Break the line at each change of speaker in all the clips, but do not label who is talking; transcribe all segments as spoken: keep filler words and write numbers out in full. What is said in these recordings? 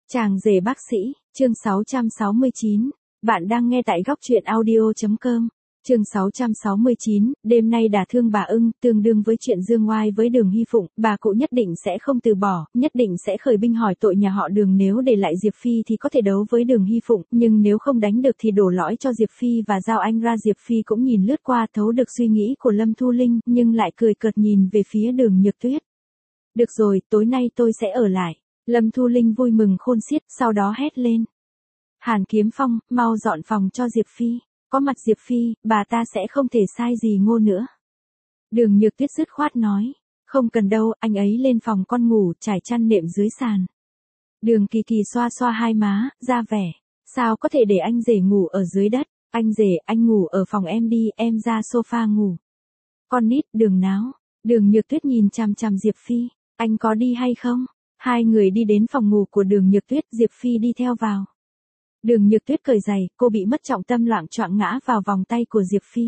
Chàng rể bác sĩ, chương sáu trăm sáu mươi chín. Bạn đang nghe tại góc truyện audio chấm com. Chương sáu trăm sáu mươi chín, đêm nay đả thương bà ưng, tương đương với chuyện dương oai với Đường Hy Phụng, bà cụ nhất định sẽ không từ bỏ, nhất định sẽ khởi binh hỏi tội nhà họ Đường, nếu để lại Diệp Phi thì có thể đấu với Đường Hy Phụng, nhưng nếu không đánh được thì đổ lõi cho Diệp Phi và giao anh ra. Diệp Phi cũng nhìn lướt qua thấu được suy nghĩ của Lâm Thu Linh, nhưng lại cười cợt nhìn về phía Đường Nhược Tuyết. Được rồi, tối nay tôi sẽ ở lại. Lâm Thu Linh vui mừng khôn xiết, sau đó hét lên. Hàn Kiếm Phong, mau dọn phòng cho Diệp Phi. Có mặt Diệp Phi, bà ta sẽ không thể sai gì Ngô nữa. Đường Nhược Tuyết dứt khoát nói. Không cần đâu, anh ấy lên phòng con ngủ, trải chăn nệm dưới sàn. Đường Kỳ Kỳ xoa xoa hai má, ra vẻ. Sao có thể để anh rể ngủ ở dưới đất? Anh rể, anh ngủ ở phòng em đi, em ra sofa ngủ. Con nít, Đường náo. Đường Nhược Tuyết nhìn chằm chằm Diệp Phi. Anh có đi hay không? Hai người đi đến phòng ngủ của Đường Nhược Tuyết, Diệp Phi đi theo vào. Đường Nhược Tuyết cởi giày, cô bị mất trọng tâm loạng choạng ngã vào vòng tay của Diệp Phi.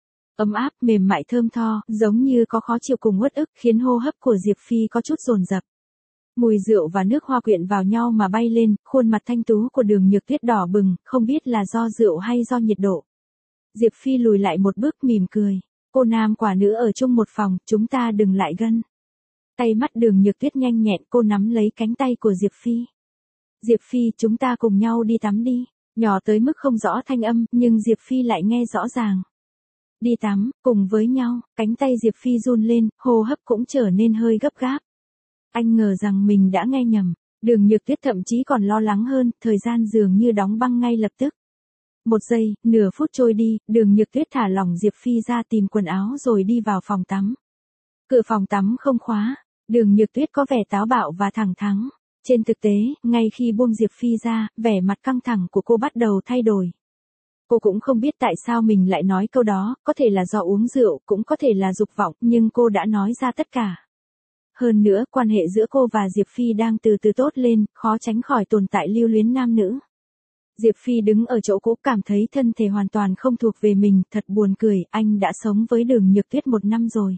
Ấm áp, mềm mại thơm tho, giống như có khó chịu cùng uất ức, khiến hô hấp của Diệp Phi có chút dồn dập. Mùi rượu và nước hoa quyện vào nhau mà bay lên, khuôn mặt thanh tú của Đường Nhược Tuyết đỏ bừng, không biết là do rượu hay do nhiệt độ. Diệp Phi lùi lại một bước mỉm cười. Cô nam quả nữ ở chung một phòng, chúng ta đừng lại gân. Tay mắt Đường Nhược Tuyết nhanh nhẹn, cô nắm lấy cánh tay của Diệp Phi. Diệp Phi, chúng ta cùng nhau đi tắm đi. Nhỏ tới mức không rõ thanh âm, nhưng Diệp Phi lại nghe rõ ràng. Đi tắm, cùng với nhau, cánh tay Diệp Phi run lên, hô hấp cũng trở nên hơi gấp gáp. Anh ngờ rằng mình đã nghe nhầm. Đường Nhược Tuyết thậm chí còn lo lắng hơn, thời gian dường như đóng băng ngay lập tức. Một giây, nửa phút trôi đi, Đường Nhược Tuyết thả lỏng Diệp Phi ra tìm quần áo rồi đi vào phòng tắm. Cửa phòng tắm không khóa. Đường Nhược Tuyết có vẻ táo bạo và thẳng thắn. Trên thực tế, ngay khi buông Diệp Phi ra, vẻ mặt căng thẳng của cô bắt đầu thay đổi. Cô cũng không biết tại sao mình lại nói câu đó, có thể là do uống rượu, cũng có thể là dục vọng, nhưng cô đã nói ra tất cả. Hơn nữa, quan hệ giữa cô và Diệp Phi đang từ từ tốt lên, khó tránh khỏi tồn tại lưu luyến nam nữ. Diệp Phi đứng ở chỗ cũ cảm thấy thân thể hoàn toàn không thuộc về mình, thật buồn cười, anh đã sống với Đường Nhược Tuyết một năm rồi.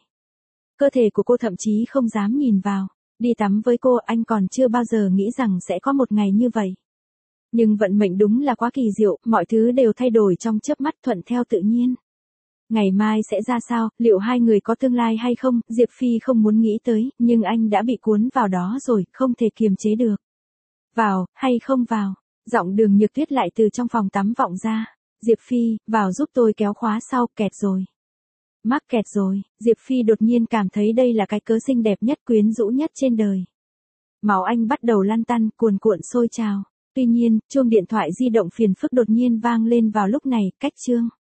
Cơ thể của cô thậm chí không dám nhìn vào. Đi tắm với cô, anh còn chưa bao giờ nghĩ rằng sẽ có một ngày như vậy. Nhưng vận mệnh đúng là quá kỳ diệu, mọi thứ đều thay đổi trong chớp mắt, thuận theo tự nhiên. Ngày mai sẽ ra sao, liệu hai người có tương lai hay không, Diệp Phi không muốn nghĩ tới, nhưng anh đã bị cuốn vào đó rồi, không thể kiềm chế được. Vào, hay không vào, giọng Đường Nhược Tuyết lại từ trong phòng tắm vọng ra. Diệp Phi, vào giúp tôi kéo khóa sau, kẹt rồi. Mắc kẹt rồi, Diệp Phi đột nhiên cảm thấy đây là cái cớ xinh đẹp nhất, quyến rũ nhất trên đời. Máu anh bắt đầu lăn tăn, cuồn cuộn sôi trào. Tuy nhiên, chuông điện thoại di động phiền phức đột nhiên vang lên vào lúc này, cách chương.